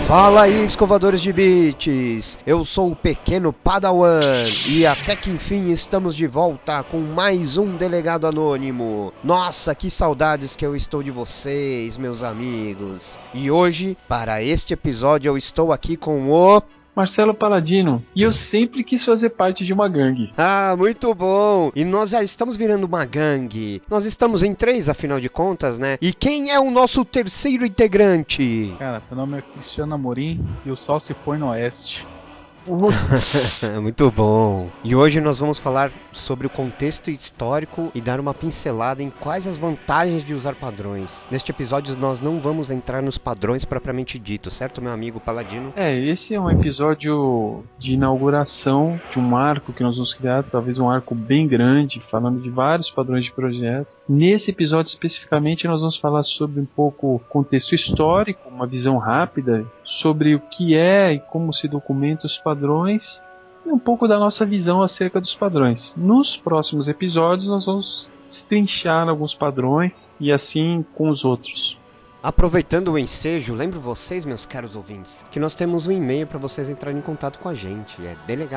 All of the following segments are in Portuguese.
Fala aí, escovadores de bits! Eu sou o pequeno Padawan e até que enfim estamos de volta com mais um Delegado Anônimo. Nossa, que saudades que eu estou de vocês, meus amigos. E hoje, para este episódio, eu estou aqui com o... Marcelo Paladino, e eu sempre quis fazer parte de uma gangue. Ah, muito bom! E nós já estamos virando uma gangue. Nós estamos em 3, afinal de contas, né? E quem é o nosso terceiro integrante? Cara, meu nome é Cristiano Amorim e o sol se põe no oeste. Muito bom. E hoje nós vamos falar sobre o contexto histórico e dar uma pincelada em quais as vantagens de usar padrões. Neste episódio nós não vamos entrar nos padrões propriamente dito, certo, meu amigo Paladino? Esse é um episódio de inauguração de um arco que nós vamos criar, talvez um arco bem grande, falando de vários padrões de projeto. Nesse episódio especificamente nós vamos falar sobre um pouco contexto histórico, uma visão rápida sobre o que é e como se documenta os padrões e um pouco da nossa visão acerca dos padrões. Nos próximos episódios nós vamos destrinchar alguns padrões e assim com os outros. Aproveitando o ensejo, lembro vocês, meus caros ouvintes, que nós temos um e-mail para vocês entrarem em contato com a gente. É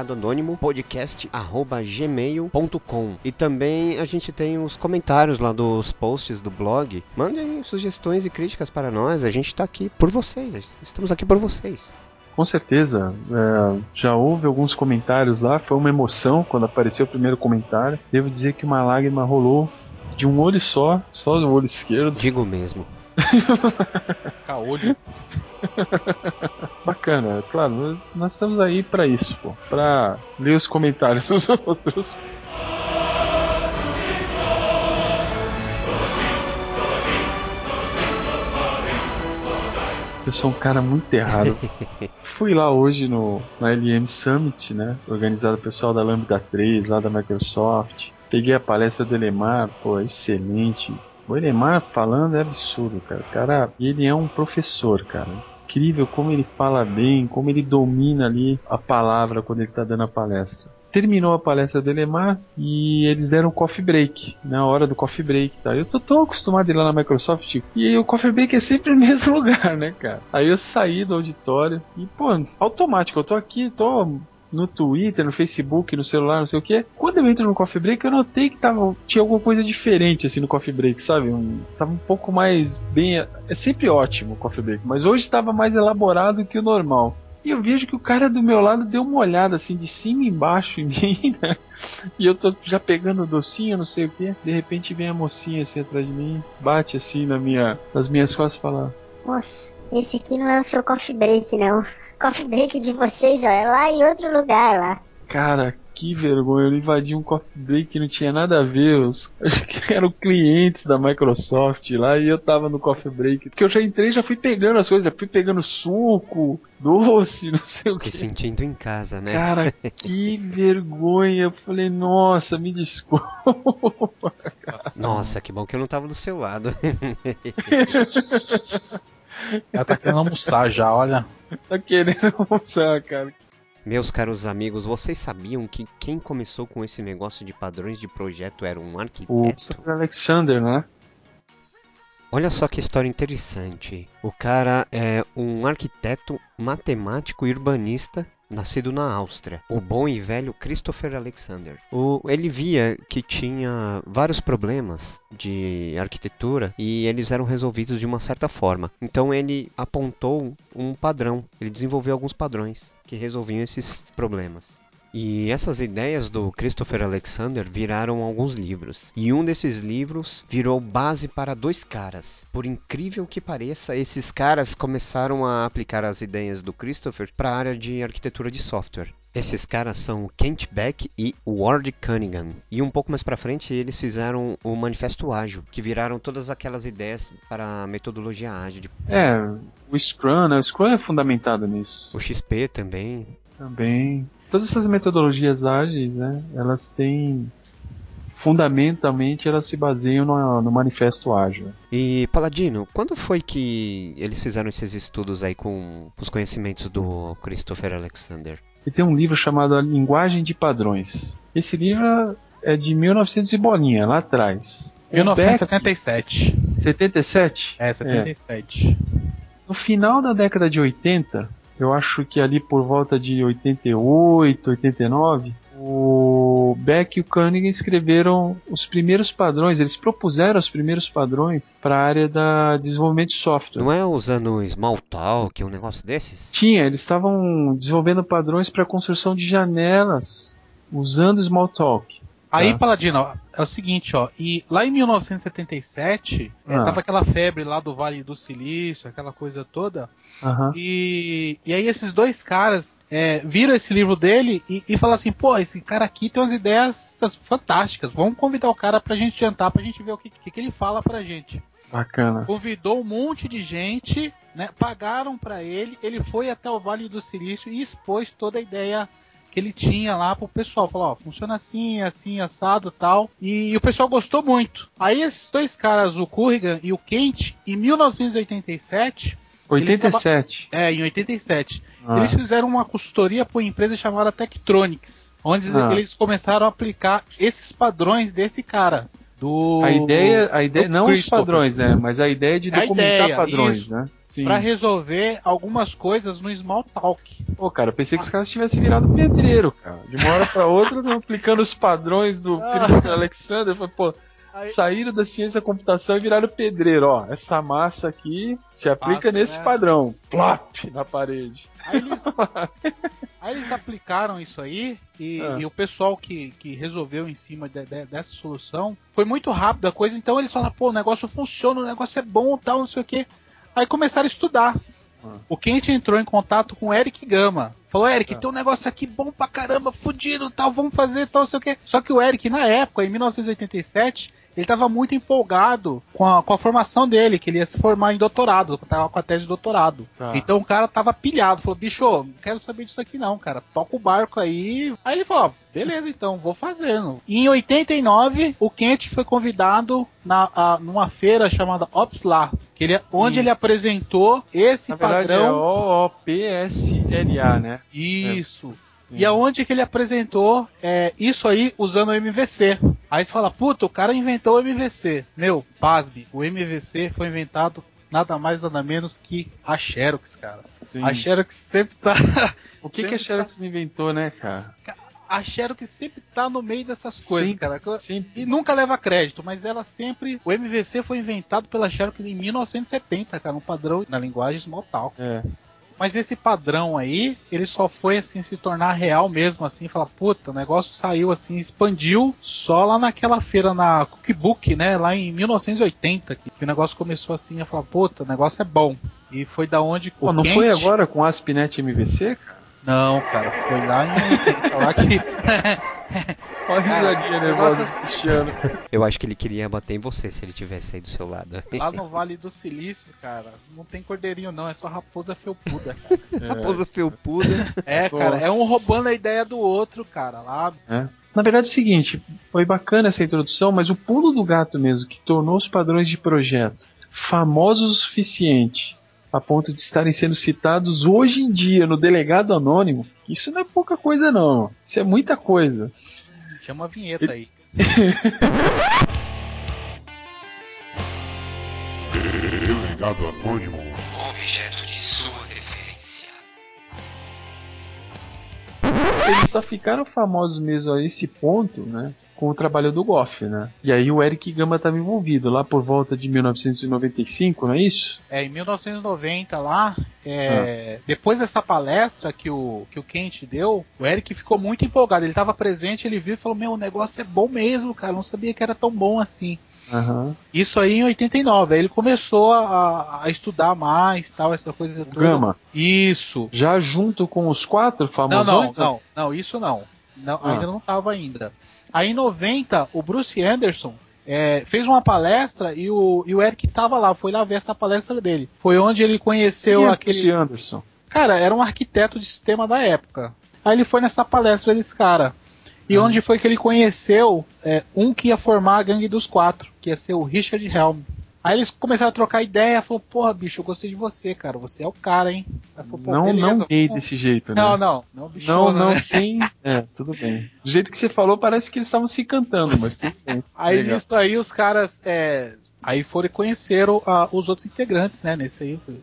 delegadoanonimopodcast@gmail.com. E também a gente tem os comentários lá dos posts do blog. Mandem sugestões e críticas para nós. A gente está aqui por vocês. Estamos aqui por vocês. Com certeza, já houve alguns comentários lá, foi uma emoção quando apareceu o primeiro comentário. Devo dizer que uma lágrima rolou de um olho só do olho esquerdo. Digo mesmo. Caolho. Bacana, claro, nós estamos aí pra isso, pô, pra ler os comentários dos outros. Eu sou um cara muito errado. Fui lá hoje na LM Summit, né? Organizado o pessoal da Lambda 3, lá da Microsoft. Peguei a palestra do Elemar, pô, excelente. O Elemar falando é absurdo, cara. O cara, ele é um professor, cara. Incrível como ele fala bem, como ele domina ali a palavra quando ele tá dando a palestra. Terminou a palestra do Elemar e eles deram um coffee break, na hora do coffee break, tá? Eu tô tão acostumado a ir lá na Microsoft e o coffee break é sempre no mesmo lugar, né, cara? Aí eu saí do auditório e, pô, automático, eu tô aqui, tô no Twitter, no Facebook, no celular, não sei o que. Quando eu entro no coffee break, eu notei que tinha alguma coisa diferente assim no coffee break, sabe? Tava um pouco mais bem... É sempre ótimo o coffee break, mas hoje estava mais elaborado que o normal. E eu vejo que o cara do meu lado deu uma olhada assim de cima e embaixo em mim, né? E eu tô já pegando o docinho, não sei o que. De repente vem a mocinha assim atrás de mim, bate assim nas minhas costas e fala: Moço, esse aqui não é o seu coffee break, não. Coffee break de vocês, ó, é lá em outro lugar lá. Cara, que vergonha, eu invadi um coffee break que não tinha nada a ver, acho que eram clientes da Microsoft lá e eu tava no coffee break, porque eu já entrei, já fui pegando as coisas, já fui pegando suco, doce, não sei o que. Se sentindo em casa, né? Cara, que vergonha, eu falei, nossa, me desculpa. Nossa, que bom que eu não tava do seu lado. Ela tá querendo almoçar já, olha. Tá querendo almoçar, cara. Meus caros amigos, vocês sabiam que quem começou com esse negócio de padrões de projeto era um O arquiteto? Sr. Alexander, né? Olha só que história interessante. O cara é um arquiteto, matemático e urbanista nascido na Áustria. O bom e velho Christopher Alexander. Ele via que tinha vários problemas de arquitetura e eles eram resolvidos de uma certa forma. Então ele apontou um padrão. Ele desenvolveu alguns padrões que resolviam esses problemas. E essas ideias do Christopher Alexander viraram alguns livros. E um desses livros virou base para 2 caras. Por incrível que pareça, esses caras começaram a aplicar as ideias do Christopher para a área de arquitetura de software. Esses caras são Kent Beck e Ward Cunningham. E um pouco mais para frente eles fizeram o Manifesto Ágil, que viraram todas aquelas ideias para a metodologia ágil. O Scrum, né? O Scrum é fundamentado nisso. O XP também. Também. Todas essas metodologias ágeis, né? Elas têm... Fundamentalmente, elas se baseiam no Manifesto Ágil. E, Paladino, quando foi que eles fizeram esses estudos aí com os conhecimentos do Christopher Alexander? E tem um livro chamado A Linguagem de Padrões. Esse livro é de 1900 e bolinha, lá atrás. 1977. 77? É, 77. No final da década de 80, eu acho que ali por volta de 88, 89, o Beck e o Cunningham escreveram os primeiros padrões, eles propuseram os primeiros padrões para a área da desenvolvimento de software. Não é usando Smalltalk, um negócio desses? Eles estavam desenvolvendo padrões para a construção de janelas usando Smalltalk. Aí, Paladino, é o seguinte, ó, e lá em 1977, tava aquela febre lá do Vale do Silício, aquela coisa toda, e aí esses dois caras viram esse livro dele e falaram assim, pô, esse cara aqui tem umas ideias fantásticas, vamos convidar o cara pra gente jantar, pra gente ver o que ele fala pra gente. Bacana. Convidou um monte de gente, né, pagaram pra ele, ele foi até o Vale do Silício e expôs toda a ideia que ele tinha lá pro pessoal, falou, ó, funciona assim, assim, assado e tal, e o pessoal gostou muito. Aí esses dois caras, o Cunningham e o Kent, em 1987... 87? Em 87. Eles fizeram uma consultoria para uma empresa chamada Tektronix, onde eles começaram a aplicar esses padrões desse cara. A ideia não os padrões, né? Mas a ideia de documentar padrões, isso, né? Pra resolver algumas coisas no Smalltalk. Pô, cara, eu pensei que os caras tivessem virado pedreiro, cara. De uma hora pra outra, aplicando os padrões do Christopher Alexander. Pô, saíram da ciência da computação e viraram pedreiro. Ó, essa massa aqui se aplica nesse padrão. Plop! Na parede. Aí eles aplicaram isso aí e o pessoal que resolveu em cima dessa solução foi muito rápido a coisa, então eles falaram, pô, o negócio funciona, o negócio é bom, tal, não sei o que. Aí começaram a estudar. O Kent entrou em contato com o Eric Gama. Falou, Eric, tem um negócio aqui bom pra caramba, fudido, tal, vamos fazer, tal, não sei o que. Só que o Eric, na época, em 1987, ele estava muito empolgado com a formação dele, que ele ia se formar em doutorado, tava com a tese de doutorado. Então o cara tava pilhado, falou, bicho, não quero saber disso aqui não, cara, toca o barco aí. Aí ele falou, beleza então, vou fazendo. E em 89, o Kent foi convidado numa feira chamada OPSLA, onde ele apresentou esse padrão. É OOPSLA, né? Isso. E aonde que ele apresentou isso aí usando o MVC. Aí você fala, puta, o cara inventou o MVC. Meu, pasme, o MVC foi inventado nada mais nada menos que a Xerox, cara. Sim. A Xerox sempre tá... O que a Xerox inventou, né, cara? A Xerox sempre tá no meio dessas coisas, sempre, cara. Sempre. E nunca leva crédito, mas ela sempre... O MVC foi inventado pela Xerox em 1970, cara, um padrão na linguagem Smalltalk. Mas esse padrão aí, ele só foi assim se tornar real mesmo, assim, falar, puta, o negócio saiu assim, expandiu só lá naquela feira na Cookbook, né, lá em 1980, que o negócio começou assim a falar, puta, o negócio é bom. E foi da onde o não Kent... foi agora com ASP.NET MVC, cara? Não, cara, foi lá em 80, lá que... Olha a risadinha nervosa do Cristiano. Eu acho que ele queria bater em você se ele tivesse aí do seu lado. Lá no Vale do Silício, cara, não tem cordeirinho não, é só raposa felpuda, cara. Raposa felpuda? Cara, é um roubando a ideia do outro, cara, lá. Na verdade é o seguinte, foi bacana essa introdução, mas o pulo do gato mesmo, que tornou os padrões de projeto famosos o suficiente a ponto de estarem sendo citados hoje em dia no delegado anônimo, isso não é pouca coisa não, isso é muita coisa. Chama a vinheta aí. Delegado anônimo. Objeto de sua referência. Eles só ficaram famosos mesmo a esse ponto, né, com o trabalho do Goff, né? E aí o Eric Gama estava envolvido lá por volta de 1995, não é isso? Em 1990 lá, depois dessa palestra que o Kent deu, o Eric ficou muito empolgado. Ele estava presente, ele viu e falou, meu, o negócio é bom mesmo, cara, não sabia que era tão bom assim. Isso aí em 89, aí ele começou a estudar mais, tal, essa coisa toda. Gama. Isso. Já junto com os 4 famosos? Não, isso não. Ainda não estava ainda. Aí em 90, o Bruce Anderson fez uma palestra e o Eric estava lá, foi lá ver essa palestra dele. Foi onde ele conheceu aquele... Bruce Anderson? Cara, era um arquiteto de sistema da época. Aí ele foi nessa palestra desse cara. E onde foi que ele conheceu um que ia formar a gangue dos 4, que ia ser o Richard Helm. Aí eles começaram a trocar ideia, falou, porra, bicho, eu gostei de você, cara, você é o cara, hein? Falou, não gay desse jeito, né? Não, bichona, não, né? sim, tudo bem. Do jeito que você falou, parece que eles estavam se cantando, mas tudo bem. Aí nisso aí os caras, aí foram e conheceram os outros integrantes, né, nesse aí.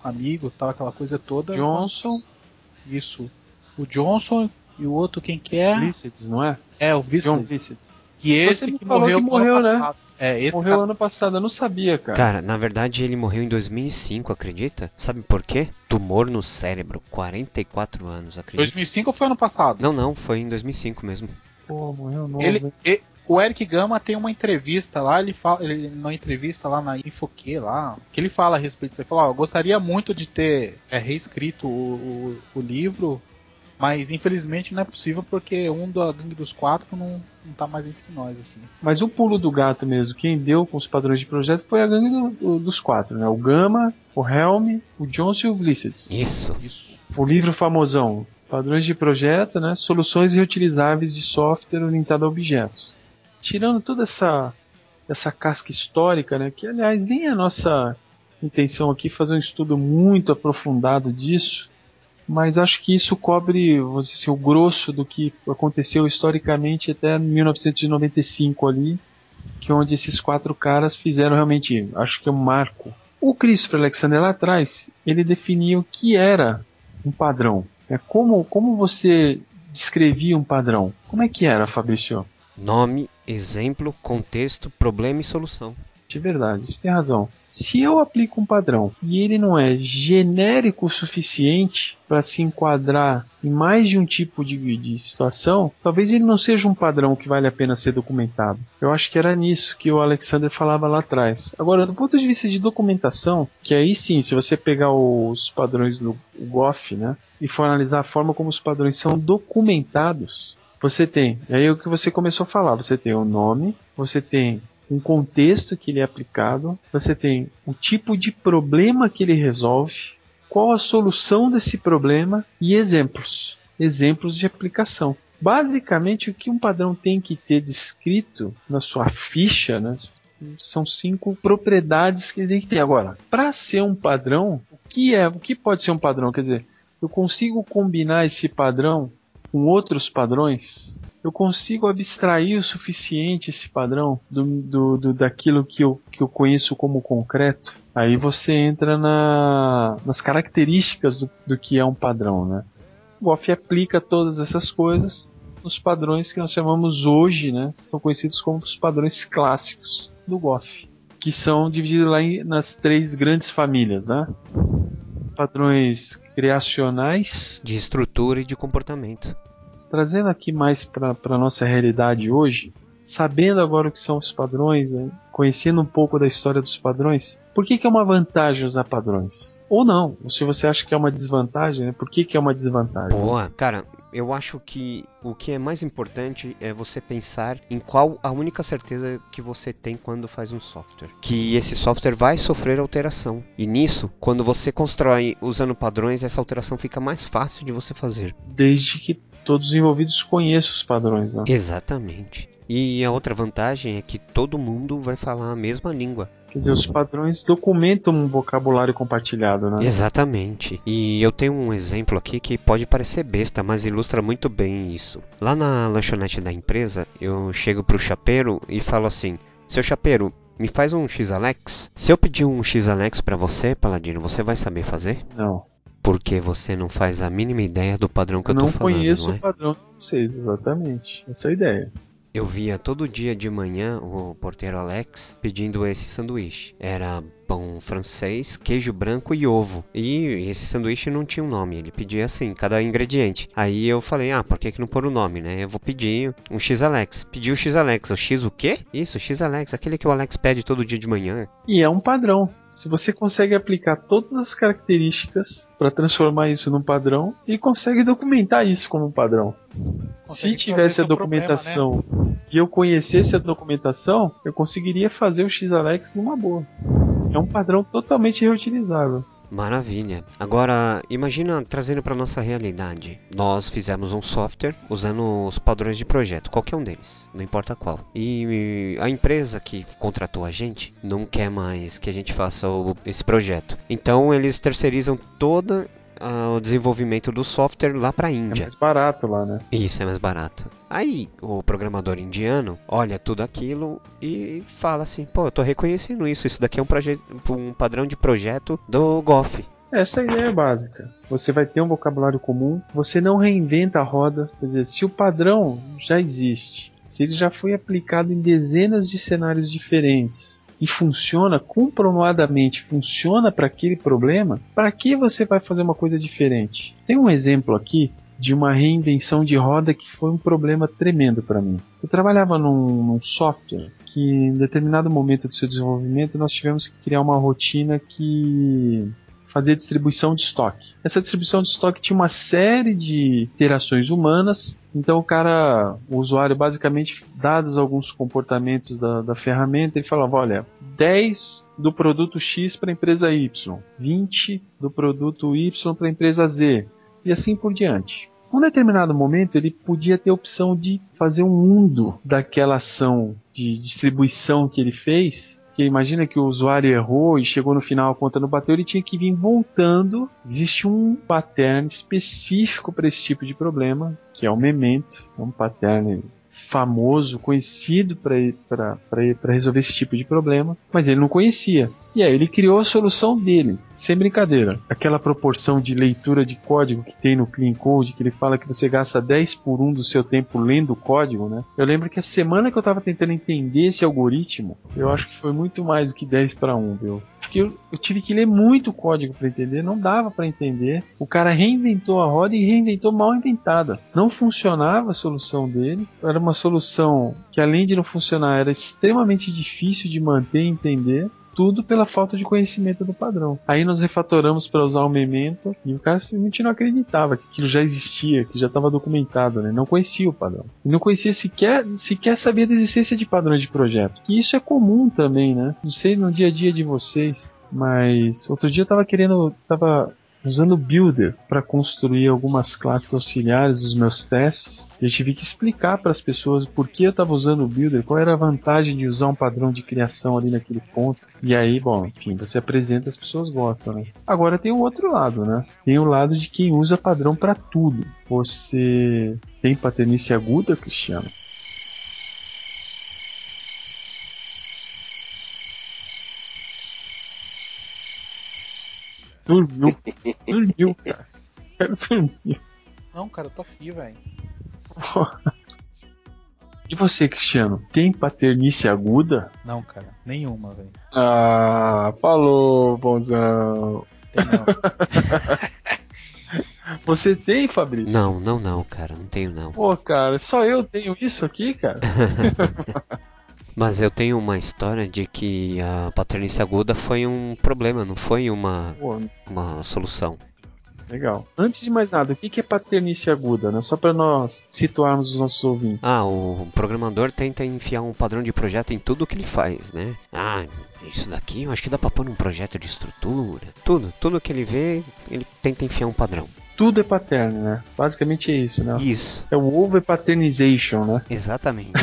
amigo, tal, aquela coisa toda. Johnson. Isso. O Johnson e o outro, quem que é? Vissets, não é? É, o John Vissets. Vissets. E esse que morreu no ano né? passado. Esse morreu cara... ano passado, eu não sabia, cara. Cara, na verdade ele morreu em 2005, acredita? Sabe por quê? Tumor no cérebro, 44 anos, acredita? 2005 ou foi ano passado? Não, foi em 2005 mesmo. Pô, morreu novo. O Eric Gama tem uma entrevista lá, ele numa entrevista lá na Infoque lá, que ele fala a respeito disso. Ele fala, eu gostaria muito de ter reescrito o livro, mas infelizmente não é possível porque um da Gangue dos Quatro não tá mais entre nós aqui. Mas o pulo do gato mesmo, quem deu com os padrões de projeto foi a Gangue dos Quatro, né? O Gama, o Helm, o Johnson e o Vissets. Isso. O livro famosão, Padrões de Projeto, né? Soluções reutilizáveis de software orientado a objetos. Tirando toda essa casca histórica, né? Que aliás nem é a nossa intenção aqui fazer um estudo muito aprofundado disso, mas acho que isso cobre, vamos dizer assim, o grosso do que aconteceu historicamente até 1995 ali, que é onde esses 4 caras fizeram realmente, acho que é um marco. O Christopher Alexander lá atrás, ele definia o que era um padrão. Como você descrevia um padrão? Como é que era, Fabrício? Nome, exemplo, contexto, problema e solução. De verdade, você tem razão. Se eu aplico um padrão e ele não é genérico o suficiente para se enquadrar em mais de um tipo de situação, talvez ele não seja um padrão que vale a pena ser documentado. Eu acho que era nisso que o Alexander falava lá atrás. Agora, do ponto de vista de documentação, que aí sim, se você pegar os padrões do GOF, né, e for analisar a forma como os padrões são documentados, você tem, e aí o que você começou a falar, você tem o nome, você tem um contexto que ele é aplicado, você tem o tipo de problema que ele resolve, qual a solução desse problema e exemplos de aplicação. Basicamente, o que um padrão tem que ter descrito na sua ficha, né, são 5 propriedades que ele tem que ter. Agora, para ser um padrão, o que pode ser um padrão? Quer dizer, eu consigo combinar esse padrão com outros padrões? Eu consigo abstrair o suficiente esse padrão daquilo que eu conheço como concreto? Aí você entra nas características do que é um padrão, né? O GOF aplica todas essas coisas nos padrões que nós chamamos hoje, né? São conhecidos como os padrões clássicos do GOF, que são divididos lá nas 3 grandes famílias, né? Padrões criacionais, de estrutura e de comportamento. Trazendo aqui mais para a nossa realidade hoje, sabendo agora o que são os padrões, né? Conhecendo um pouco da história dos padrões, por que é uma vantagem usar padrões? Ou não, ou se você acha que é uma desvantagem, né? Por que é uma desvantagem? Boa, cara, eu acho que o que é mais importante é você pensar em qual a única certeza que você tem quando faz um software. Que esse software vai sofrer alteração. E nisso, quando você constrói usando padrões, essa alteração fica mais fácil de você fazer. Desde que todos os envolvidos conheçam os padrões, né? Exatamente. E a outra vantagem é que todo mundo vai falar a mesma língua. Quer dizer, os padrões documentam um vocabulário compartilhado, né? Exatamente. E eu tenho um exemplo aqui que pode parecer besta, mas ilustra muito bem isso. Lá na lanchonete da empresa, eu chego pro chapeiro e falo assim: seu chapeiro, me faz um X-Alex? Se eu pedir um X-Alex pra você, Paladino, você vai saber fazer? Não. Porque você não faz a mínima ideia do padrão que eu tô falando, não é? Não conheço o padrão de vocês, exatamente. Essa é a ideia. Eu via todo dia de manhã o porteiro Alex pedindo esse sanduíche. Era pão francês, queijo branco e ovo. E esse sanduíche não tinha um nome, ele pedia assim, cada ingrediente. Aí eu falei, por que não pôr o nome, né? Eu vou pedir um X-Alex. Pedi o X-Alex. O X o quê? Isso, X-Alex, aquele que o Alex pede todo dia de manhã. E é um padrão. Se você consegue aplicar todas as características para transformar isso num padrão e consegue documentar isso como um padrão. Se tivesse a documentação problema, né? E eu conhecesse a documentação, eu conseguiria fazer o X-Alex numa boa. É um padrão totalmente reutilizável. Maravilha. Agora, imagina trazendo para nossa realidade. Nós fizemos um software usando os padrões de projeto, qualquer um deles, não importa qual. E a empresa que contratou a gente não quer mais que a gente faça esse projeto. Então, eles terceirizam todo o desenvolvimento do software lá para a Índia. É mais barato lá, né? Isso, é mais barato. Aí o programador indiano olha tudo aquilo e fala assim, pô, eu tô reconhecendo isso daqui é um padrão de projeto do GOF. Essa é a ideia básica. Você vai ter um vocabulário comum, você não reinventa a roda. Quer dizer, se o padrão já existe, se ele já foi aplicado em dezenas de cenários diferentes e funciona comprovadamente, funciona para aquele problema, para que você vai fazer uma coisa diferente? Tem um exemplo aqui de uma reinvenção de roda que foi um problema tremendo para mim. Eu trabalhava num software que em determinado momento do seu desenvolvimento nós tivemos que criar uma rotina que fazia distribuição de estoque. Essa distribuição de estoque tinha uma série de interações humanas, então o usuário basicamente, dados alguns comportamentos da ferramenta, ele falava, olha, 10 do produto X para a empresa Y, 20 do produto Y para a empresa Z, e assim por diante. Em um determinado momento ele podia ter a opção de fazer um undo daquela ação de distribuição que ele fez, que imagina que o usuário errou e chegou no final a conta não bateu, ele tinha que vir voltando. Existe um pattern específico para esse tipo de problema, que é o Memento, é um pattern famoso, conhecido para resolver esse tipo de problema, mas ele não conhecia. E aí ele criou a solução dele, sem brincadeira. Aquela proporção de leitura de código que tem no Clean Code, que ele fala que você gasta 10/1 do seu tempo lendo o código, né? Eu lembro que a semana que eu estava tentando entender esse algoritmo, eu acho que foi muito mais do que 10/1, viu? Porque eu tive que ler muito código para entender, não dava para entender. O cara reinventou a roda e reinventou mal inventada. Não funcionava a solução dele, era uma solução que além de não funcionar, era extremamente difícil de manter e entender. Tudo pela falta de conhecimento do padrão. Aí nós refatoramos para usar o Memento e o cara simplesmente não acreditava que aquilo já existia, que já estava documentado, né? Não conhecia o padrão. E não conhecia sequer sabia da existência de padrões de projeto. Que isso é comum também, né? Não sei no dia a dia de vocês, mas outro dia eu tava usando o Builder para construir algumas classes auxiliares dos meus testes. Eu tive que explicar para as pessoas por que eu estava usando o Builder, qual era a vantagem de usar um padrão de criação ali naquele ponto. E aí, bom, enfim, você apresenta, as pessoas gostam, né? Agora tem o outro lado, né? Tem o lado de quem usa padrão para tudo. Você tem paternice aguda, Cristiano? Dormiu, cara. Dormiu. Não, cara, eu tô aqui, velho. E você, Cristiano, tem paternice aguda? Não, cara, nenhuma, velho. Ah, falou, bonzão. Tem não. Você tem, Fabrício? Não, cara, não tenho não. Pô, cara, só eu tenho isso aqui, cara? Mas eu tenho uma história de que a paternice aguda foi um problema, não foi uma solução. Legal. Antes de mais nada, o que é paternice aguda, né? Só para nós situarmos os nossos ouvintes. O programador tenta enfiar um padrão de projeto em tudo que ele faz, né? Isso daqui eu acho que dá pra pôr num projeto de estrutura. Tudo que ele vê, ele tenta enfiar um padrão. Tudo é pattern, né? Basicamente é isso, né? Isso. É o over patternization, né? Exatamente.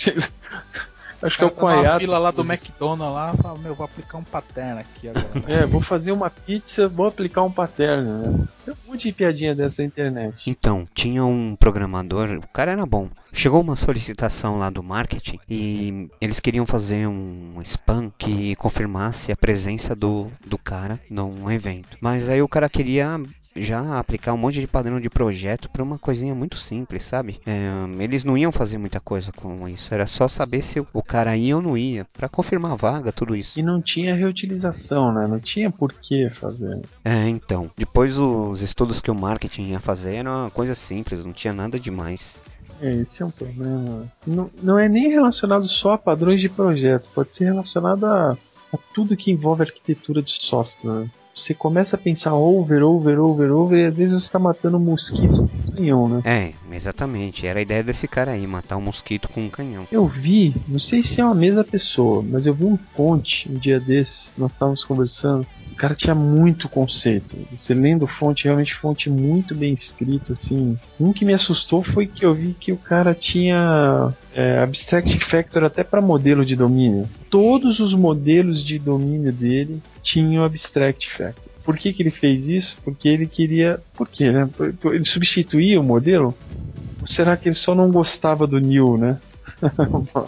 Acho que é o tá na Coiato. fila lá do McDonald's lá, fala, vou aplicar um pattern aqui agora. Vou fazer uma pizza, vou aplicar um pattern, né? Tem um monte de piadinha dessa na internet. Então, tinha um programador, o cara era bom. Chegou uma solicitação lá do marketing e eles queriam fazer um spam que confirmasse a presença do cara num evento. Mas aí o cara queria já aplicar um monte de padrão de projeto para uma coisinha muito simples, sabe? Eles não iam fazer muita coisa com isso, era só saber se o cara ia ou não ia, para confirmar a vaga, tudo isso. E não tinha reutilização, né? Não tinha por que fazer. Então, depois os estudos que o marketing ia fazer era uma coisa simples, não tinha nada demais. Esse é um problema. Não é nem relacionado só a padrões de projetos, pode ser relacionado a tudo que envolve arquitetura de software. Você começa a pensar over, e às vezes você está matando um mosquito com um canhão, né? Exatamente. Era a ideia desse cara aí, matar um mosquito com um canhão. Eu vi, não sei se é a mesma pessoa, mas eu vi um fonte um dia desses, nós estávamos conversando. O cara tinha muito conceito. Você lendo fonte, realmente fonte muito bem escrito, assim. Um que me assustou foi que eu vi que o cara tinha Abstract Factor até para modelo de domínio. Todos os modelos de domínio dele tinham Abstract Factor. Por que ele fez isso? Porque ele queria... Por quê, né? Ele substituía o modelo? Ou será que ele só não gostava do new, né?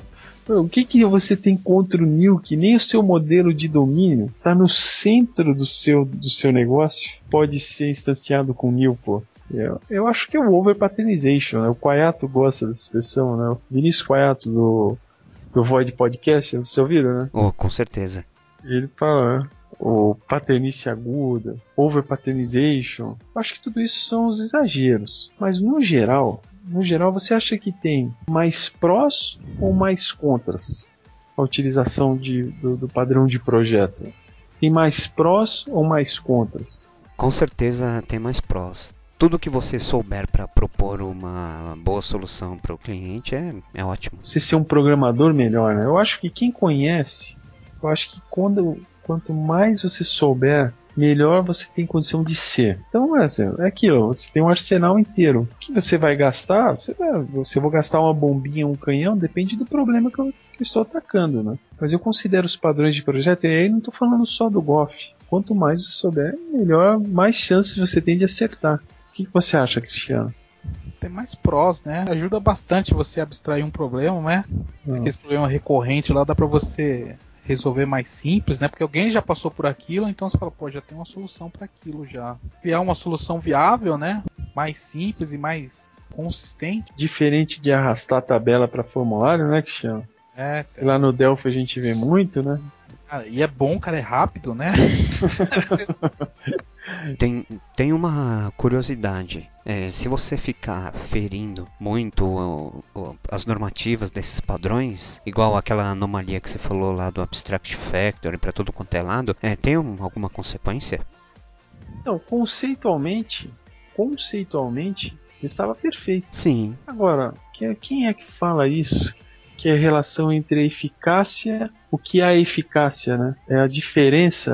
O que você tem contra o Nil, que nem o seu modelo de domínio está no centro do seu negócio, pode ser instanciado com Nil, pô. Eu acho que é o over-paternization, né? O Quaiato gosta dessa expressão, né? O Vinícius Quaiato do Void Podcast, você ouviu, né? Oh, com certeza. Ele fala, né? O paternice aguda, over-paternization. Acho que tudo isso são os exageros. Mas no geral, você acha que tem mais prós ou mais contras a utilização do padrão de projeto? Tem mais prós ou mais contras? Com certeza tem mais prós. Tudo que você souber para propor uma boa solução para o cliente é ótimo. Você ser um programador melhor, né? Eu acho que quem conhece, eu acho que quanto mais você souber, melhor você tem condição de ser. Então é aquilo, você tem um arsenal inteiro. O que você vai gastar? Se eu vou gastar uma bombinha, um canhão, depende do problema que eu estou atacando, né? Mas eu considero os padrões de projeto, e aí não estou falando só do GOF. Quanto mais você souber, melhor, mais chances você tem de acertar. O que você acha, Cristiano? Tem mais prós, né? Ajuda bastante você a abstrair um problema, né? Aquele problema recorrente lá dá pra você resolver mais simples, né? Porque alguém já passou por aquilo, então você fala, pô, já tem uma solução para aquilo já. Criar uma solução viável, né? Mais simples e mais consistente. Diferente de arrastar a tabela para formulário, né, Cristiano? Cara. Lá no Delphi a gente vê muito, né? Cara, e é bom, cara, é rápido, né? Tem uma curiosidade. Se você ficar ferindo muito as normativas desses padrões, igual aquela anomalia que você falou lá do Abstract Factory para todo quanto é lado, tem alguma consequência? Não, conceitualmente estava perfeito. Sim. Agora, quem é que fala isso? Que é a relação entre a eficácia, o que é a eficácia, né? É a diferença,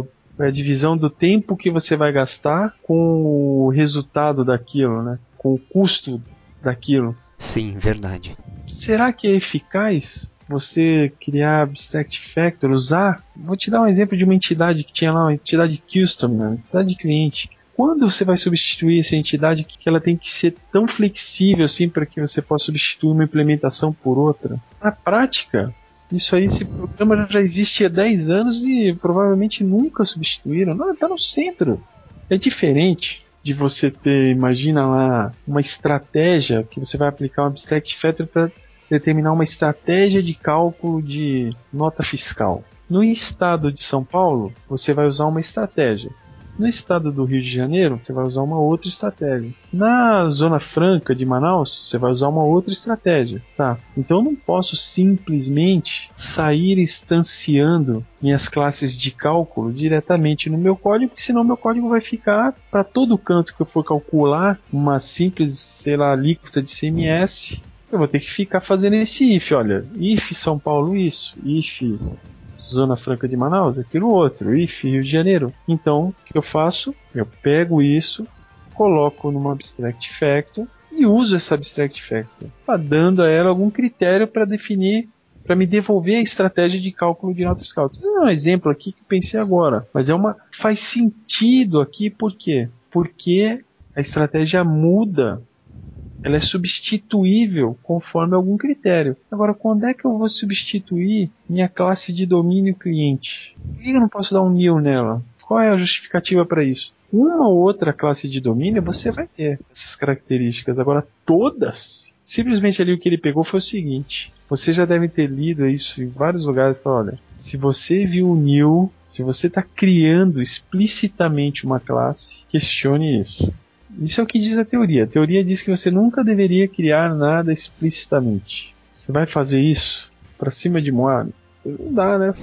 é a divisão do tempo que você vai gastar com o resultado daquilo, né? Com o custo daquilo. Sim, verdade. Será que é eficaz você criar Abstract Factor, usar? Vou te dar um exemplo de uma entidade que tinha lá, uma entidade custom, né? Uma entidade de cliente. Quando você vai substituir essa entidade, que ela tem que ser tão flexível assim para que você possa substituir uma implementação por outra? Na prática, esse programa já existe há 10 anos e provavelmente nunca substituíram. Não, está no centro. É diferente de você ter, imagina lá, uma estratégia que você vai aplicar um Abstract Factor para determinar uma estratégia de cálculo de nota fiscal. No estado de São Paulo, você vai usar uma estratégia. No estado do Rio de Janeiro, você vai usar uma outra estratégia. Na Zona Franca de Manaus, você vai usar uma outra estratégia. Tá? Então eu não posso simplesmente sair instanciando minhas classes de cálculo diretamente no meu código, porque senão meu código vai ficar para todo canto que eu for calcular uma simples, alíquota de CMS. Eu vou ter que ficar fazendo esse if, olha, if São Paulo isso, if Zona Franca de Manaus, aquilo outro, if Rio de Janeiro. Então, o que eu faço? Eu pego isso, coloco numa Abstract Factor e uso essa Abstract Factor, dando a ela algum critério para definir, para me devolver a estratégia de cálculo de nota fiscal. Então, é um exemplo aqui que eu pensei agora, mas faz sentido aqui, por quê? Porque a estratégia muda. Ela é substituível conforme algum critério. Agora, quando é que eu vou substituir minha classe de domínio cliente? Por que eu não posso dar um nil nela? Qual é a justificativa para isso? Uma ou outra classe de domínio você vai ter essas características. Agora, todas, simplesmente ali o que ele pegou foi o seguinte. Você já deve ter lido isso em vários lugares. Olha, se você viu o nil, se você está criando explicitamente uma classe, questione isso. Isso é o que diz a teoria. A teoria diz que você nunca deveria criar nada explicitamente. Você vai fazer isso para cima de Moab? Não dá, né?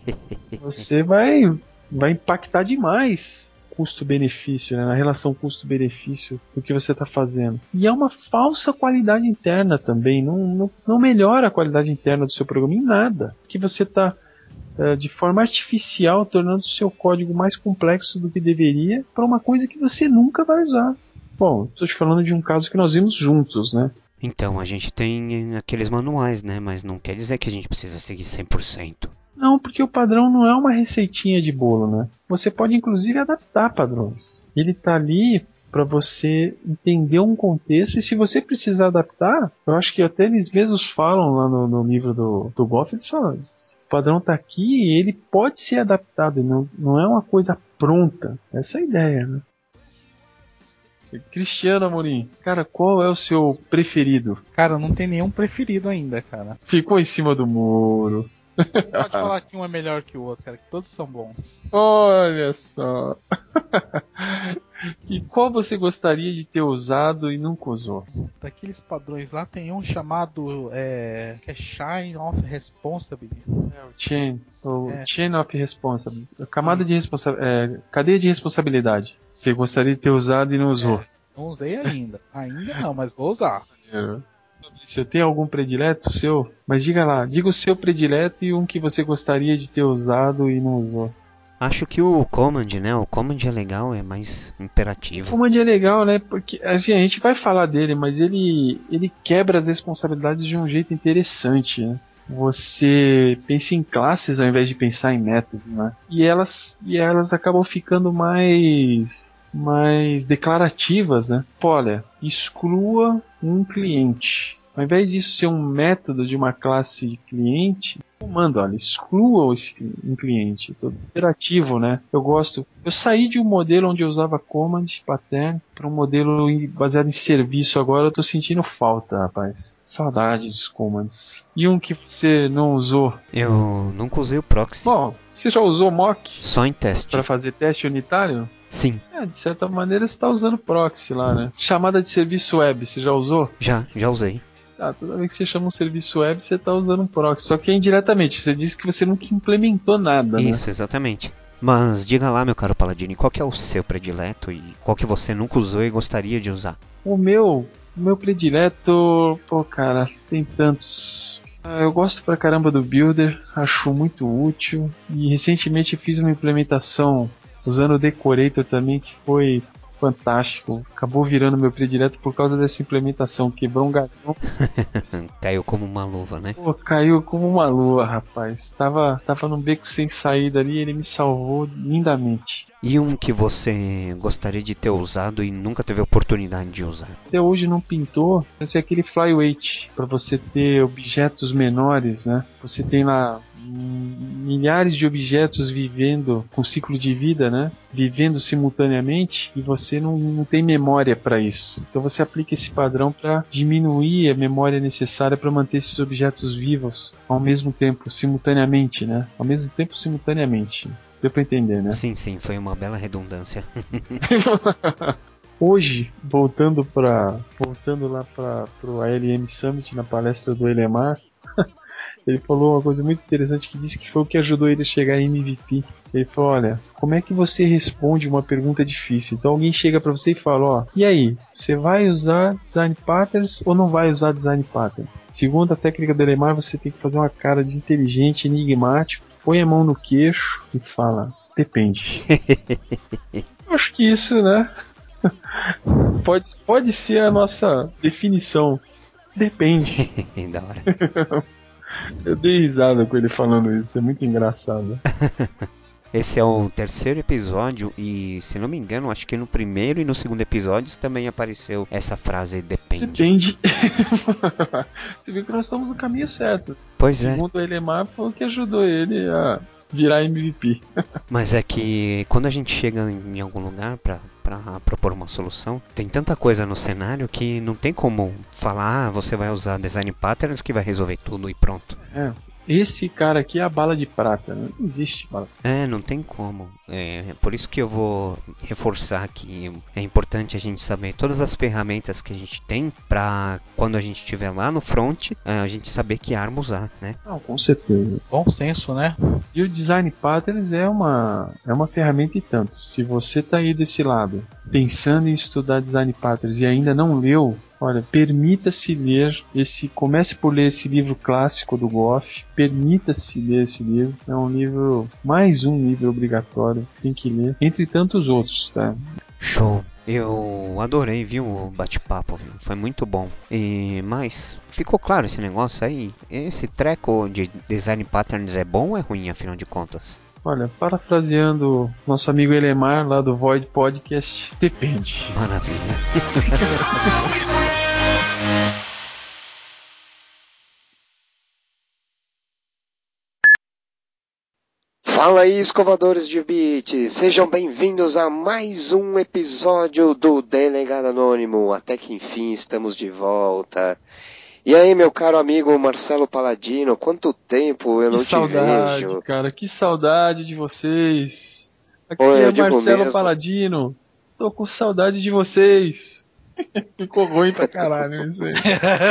Você vai impactar demais custo-benefício, né? Na relação custo-benefício do que você está fazendo. E é uma falsa qualidade interna também. Não melhora a qualidade interna do seu programa em nada. Que você está de forma artificial, tornando o seu código mais complexo do que deveria para uma coisa que você nunca vai usar. Bom, estou te falando de um caso que nós vimos juntos, né? Então, a gente tem aqueles manuais, né? Mas não quer dizer que a gente precisa seguir 100%. Não, porque o padrão não é uma receitinha de bolo, né? Você pode inclusive adaptar padrões. Ele está ali para você entender um contexto, e se você precisar adaptar, eu acho que até eles mesmos falam lá no livro do Goff, eles falam, o padrão tá aqui e ele pode ser adaptado, não é uma coisa pronta. Essa é a ideia, né? Cristiano Amorim, cara, qual é o seu preferido? Cara, não tem nenhum preferido ainda, cara. Ficou em cima do muro. Pode falar que um é melhor que o outro, cara, que todos são bons. Olha só. E qual você gostaria de ter usado e nunca usou? Daqueles padrões lá tem um chamado que é Chain of Responsibility. Chain of Responsibility. Cadeia de responsabilidade. Você gostaria de ter usado e não usou? Não usei ainda. Ainda não, mas vou usar. Você tem algum predileto seu? Mas diga lá, diga o seu predileto e um que você gostaria de ter usado e não usou. Acho que o Command, né? O Command é legal, é mais imperativo. O Command é legal, né? Porque assim, a gente vai falar dele, mas ele quebra as responsabilidades de um jeito interessante, né? Você pensa em classes ao invés de pensar em métodos, né? E elas acabam ficando mais declarativas, né? Olha, exclua um cliente. Ao invés disso ser um método de uma classe de cliente, comando, olha, exclua um cliente. Todo interativo, né? Eu saí de um modelo onde eu usava command pattern para um modelo baseado em serviço. Agora eu tô sentindo falta, rapaz. Saudades dos commands. E um que você não usou? Eu nunca usei o proxy. Bom, você já usou mock? Só em teste. Para fazer teste unitário? Sim. De certa maneira você está usando proxy lá, né? Chamada de serviço web, você já usou? Já usei. Toda vez que você chama um serviço web, você está usando um proxy. Só que é indiretamente, você disse que você nunca implementou nada, né? Isso, exatamente. Mas diga lá, meu caro Paladini, qual que é o seu predileto e qual que você nunca usou e gostaria de usar? O meu predileto, cara, tem tantos. Eu gosto pra caramba do Builder, acho muito útil. E recentemente fiz uma implementação usando o Decorator também, que foi fantástico. Acabou virando meu predileto por causa dessa implementação. Quebrou um galhão. Caiu como uma luva, né? Caiu como uma lua, rapaz. Tava num beco sem saída ali e ele me salvou lindamente. E um que você gostaria de ter usado e nunca teve oportunidade de usar? Até hoje não pintou. Esse é aquele flyweight, para você ter objetos menores, né? Você tem lá milhares de objetos vivendo com ciclo de vida, né? Vivendo simultaneamente, e você não tem memória para isso. Então você aplica esse padrão para diminuir a memória necessária para manter esses objetos vivos ao mesmo tempo, simultaneamente, né? Ao mesmo tempo, simultaneamente. Deu pra entender, né? Sim, foi uma bela redundância. Hoje, voltando lá pro ALM Summit, na palestra do Elemar, ele falou uma coisa muito interessante que disse que foi o que ajudou ele a chegar em MVP. Ele falou, olha, como é que você responde uma pergunta difícil? Então alguém chega para você e fala, e aí, você vai usar Design Patterns ou não vai usar Design Patterns? Segundo a técnica do Elemar, você tem que fazer uma cara de inteligente, enigmático, põe a mão no queixo e fala, depende. Eu acho que isso, né? Pode ser a nossa definição. Depende. Da hora. Eu dei risada com ele falando isso, é muito engraçado. Esse é o terceiro episódio e, se não me engano, acho que no primeiro e no segundo episódios também apareceu essa frase depende. Depende. Você viu que nós estamos no caminho certo. Pois é. Segundo o Elemar, foi o que ajudou ele a virar MVP. Mas é que quando a gente chega em algum lugar para propor uma solução, tem tanta coisa no cenário que não tem como falar, você vai usar Design Patterns que vai resolver tudo e pronto. Esse cara aqui é a bala de prata, não existe bala. Não tem como. É por isso que eu vou reforçar que é importante a gente saber todas as ferramentas que a gente tem para quando a gente estiver lá no front, a gente saber que arma usar, né? Não, com certeza. Bom senso, né? E o Design Patterns é uma ferramenta e tanto. Se você está aí desse lado, pensando em estudar Design Patterns e ainda não leu, olha, permita-se ler comece por ler esse livro clássico do Goff, permita-se ler esse livro, é um livro, mais um livro obrigatório, você tem que ler, entre tantos outros, tá? Show! Eu adorei, viu, o bate-papo, viu? Foi muito bom. Mas ficou claro esse negócio aí? Esse treco de Design Patterns é bom ou é ruim, afinal de contas? Olha, parafraseando nosso amigo Elemar lá do Void Podcast, depende. Maravilha. Fala aí, escovadores de beat! Sejam bem-vindos a mais um episódio do Delegado Anônimo. Até que enfim estamos de volta. E aí, meu caro amigo Marcelo Paladino, quanto tempo eu não te vejo? Cara, que saudade de vocês. Aqui Pô, eu é digo Marcelo mesmo. Paladino. Tô com saudade de vocês. Ficou ruim pra caralho isso aí.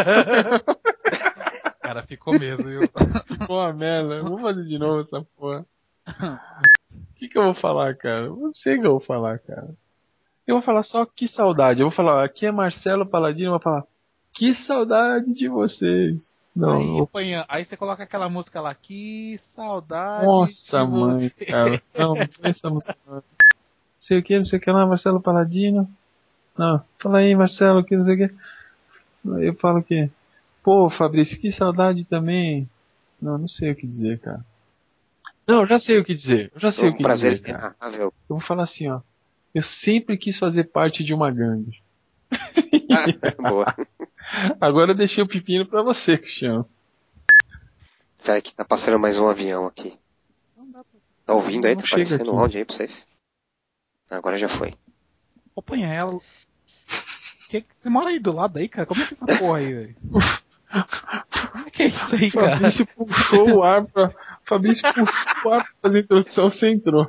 Cara, ficou mesmo, viu? Ficou uma merda. Vou fazer de novo essa porra. O que eu vou falar, cara? Não sei o que eu vou falar, cara. Eu vou falar só que saudade. Eu vou falar, aqui é Marcelo Paladino. Eu vou falar, que saudade de vocês. Não, Aí você coloca aquela música lá, que saudade nossa, de mãe, você. cara. Não põe essa música. Não sei o que, não sei o que lá, Marcelo Paladino. Não, fala aí, Marcelo, que não sei o que. Eu falo que, pô, Fabrício, que saudade também. Não sei o que dizer, cara. Não, eu já sei o que dizer. Eu já sei o Um que prazer dizer, cara. inenarrável. Eu vou falar assim, ó. Eu sempre quis fazer parte de uma gangue. Boa. Agora eu deixei o pepino pra você, Cristiano. Peraí que tá passando mais um avião aqui. Tá ouvindo aí? Não Tá chega aparecendo aqui. um áudio aí pra vocês? Agora já foi. Ô, Panhelo. Você mora aí do lado aí, cara? Como é que é essa porra aí, velho? Como é que é isso aí, cara? Fabrício puxou o ar pra fazer a introdução, você entrou.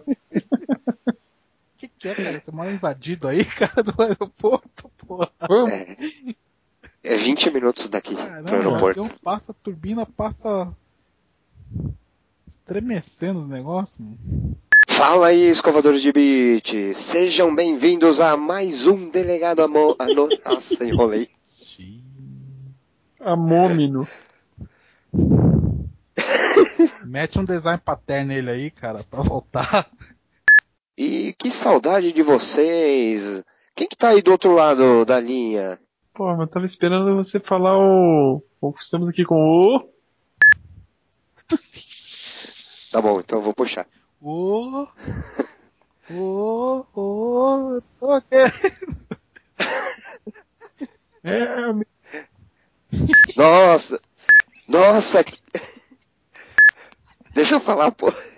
O que é, cara? Você mora invadido aí, cara, do aeroporto, porra? Vamos? É 20 minutos daqui pro Caramba, o aeroporto. avião passa, a turbina passa estremecendo os negócios, mano. Fala aí, escovadores de beat! Sejam bem-vindos a mais um Delegado Nossa, enrolei. Amômino. Mete um design pattern nele aí, cara, pra voltar. E que saudade de vocês! Quem que tá aí do outro lado da linha? Pô, mas eu tava esperando você falar o... Estamos aqui com o... Tá bom, então eu vou puxar. Tô aqui. É, Nossa! Nossa! Deixa eu falar, pô.